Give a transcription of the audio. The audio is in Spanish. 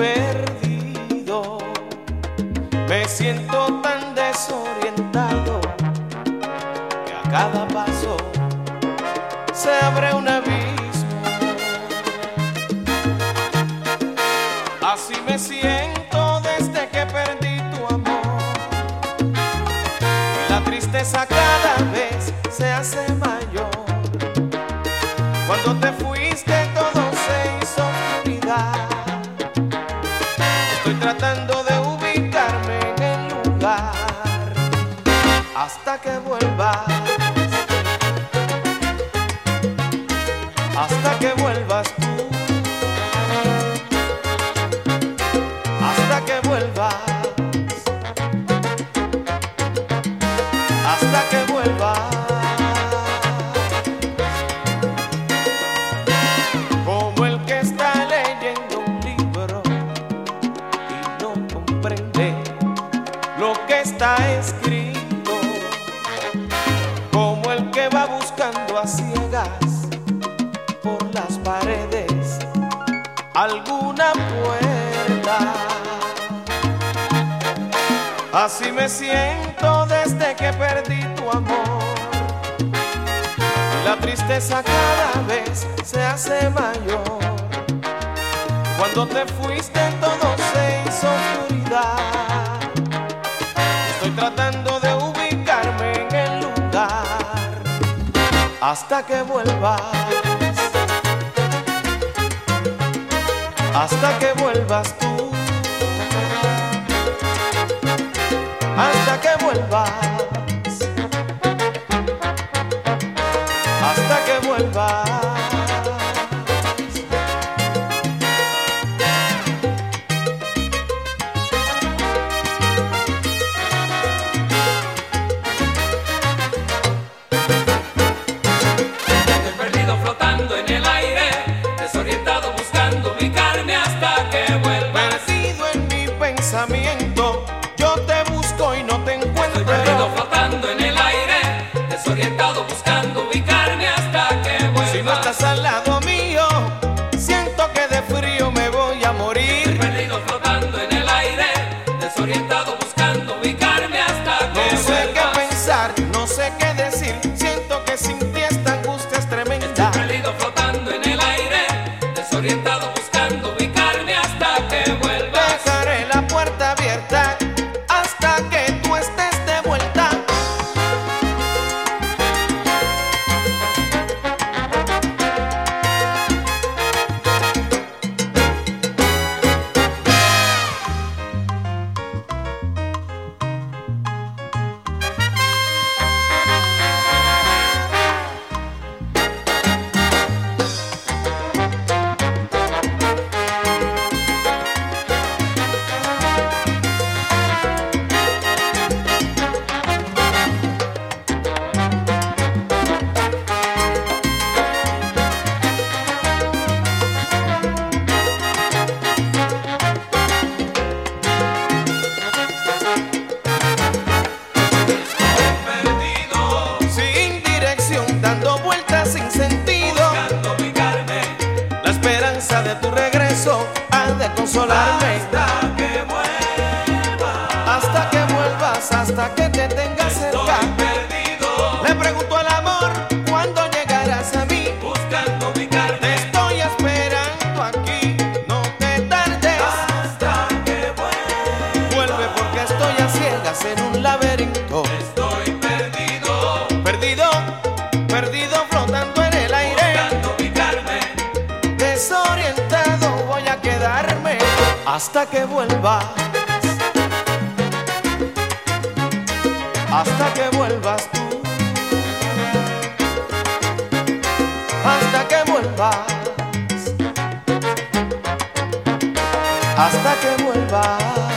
perdido, me siento tan desorientado que a cada paso se abre un abismo. Así me siento desde que perdí tu amor, y la tristeza cada vez se hace mayor. Cuando te fuiste todo se hizo oscuridad. Estoy tratando de ubicarme en el lugar hasta que vuelvas, hasta que vuelvas tú, hasta que vuelvas, hasta que vuelvas. Como el que está leyendo un libro y no comprende lo que está escrito, como el que va buscando a ciegas por las paredes alguna puerta. Así me siento desde que perdí tu amor, y la tristeza cada vez se hace mayor. Cuando te fuiste todo se hizo oscuridad. Estoy tratando de ubicarme en el lugar hasta que vuelvas, hasta que vuelvas tú, hasta que vuelvas, hasta que vuelvas. Estoy perdido flotando en el aire, desorientado buscando ubicarme hasta que vuelvas. Perdido en mi pensamiento, yo te busco y no te encuentro. Estoy perdido flotando en el aire, desorientado buscando ubicarme hasta que vuelvas. Si no estás al lado mío, siento que de frío me voy a morir. Estoy perdido flotando en el aire, desorientado buscando ubicarme hasta que No sé vuelvas. qué pensar, no sé qué decir, siento que sin ti esta angustia es tremenda. Estoy perdido flotando en el aire, desorientado buscando ubicarme hasta que vuelvas. Dejaré la puerta abierta hasta que tú estés de vuelta. Sin dirección, dando vueltas sin sentido, Buscando ubicarme la esperanza de tu regreso ha de consolarme. hasta que vuelvas. Hasta que vuelvas, hasta que te tengas cerca. Estoy perdido Le pregunto al amor, ¿cuándo llegarás a mí? buscando Te ubicarme estoy esperando aquí, no te tardes. hasta que vuelvas. Vuelve porque estoy a ciegas en un laberinto. Estoy perdido Perdido, perdido flotando en el aire. buscando ubicarme Desorientado voy a quedarme hasta que vuelvas. Hasta que vuelvas tú. Hasta que vuelvas. Hasta que vuelvas.